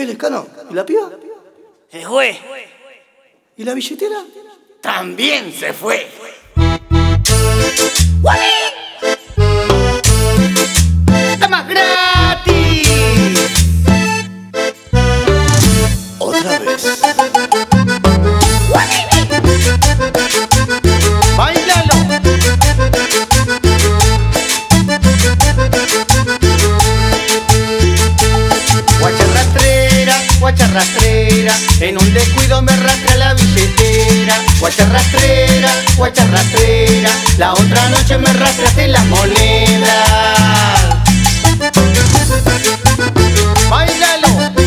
Lescano? ¿Y la piba? Se fue. ¿Y la billetera? También se fue. ¡Está más gratis! Otra vez. ¡Báilalo! Guacha rastrera, en un descuido me arrastra la billetera. Guacha rastrera, la otra noche me arrastraste las monedas. ¡Báilalo!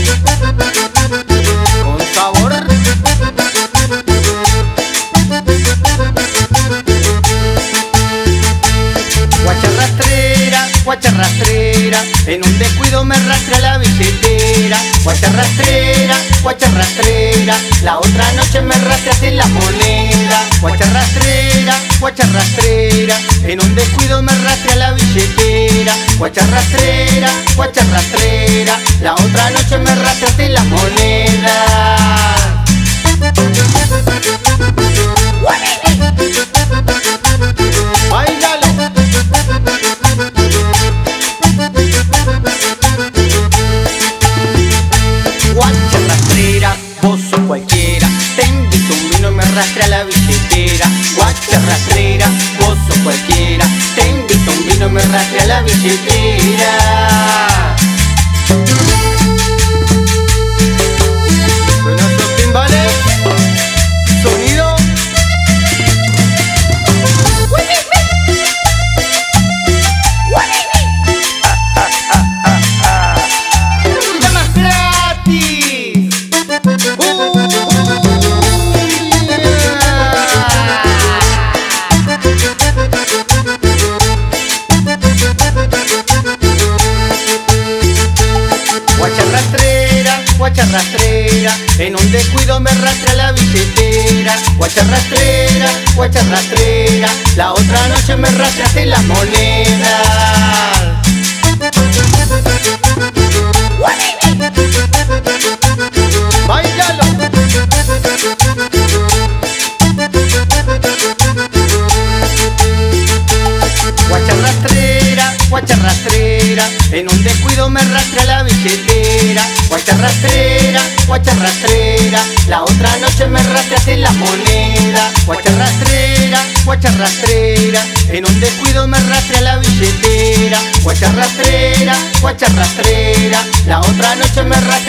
Con sabor. Guacha rastrera, en un descuido me arrastra la billetera. Guacha rastrera, la otra noche me arrastraste la moneda. Guacha rastrera, en un descuido me arrastra la billetera. Guacha rastrera, la otra noche me arrastraste la moneda. ¡Báilalo! Guacha rastrera, vos sos cualquiera. Te invito un vino y me arrastra la billetera. Guacha rastrera, vos sos cualquiera. Te invito un vino y me arrastra la billetera. Suenan esos timbales. Sonido. Guacha rastrera, en un descuido me arrastra la billetera. Guacha rastrera, la otra noche me arrastraste las monedas. ¡Báilalo! Guacha rastrera, en un descuido me arrastra la billetera. Guacha rastrera, la otra noche me arrastraste las monedas. Guacha rastrera, en un descuido me arrastra la billetera. Guacha rastrera, la otra noche me arrastra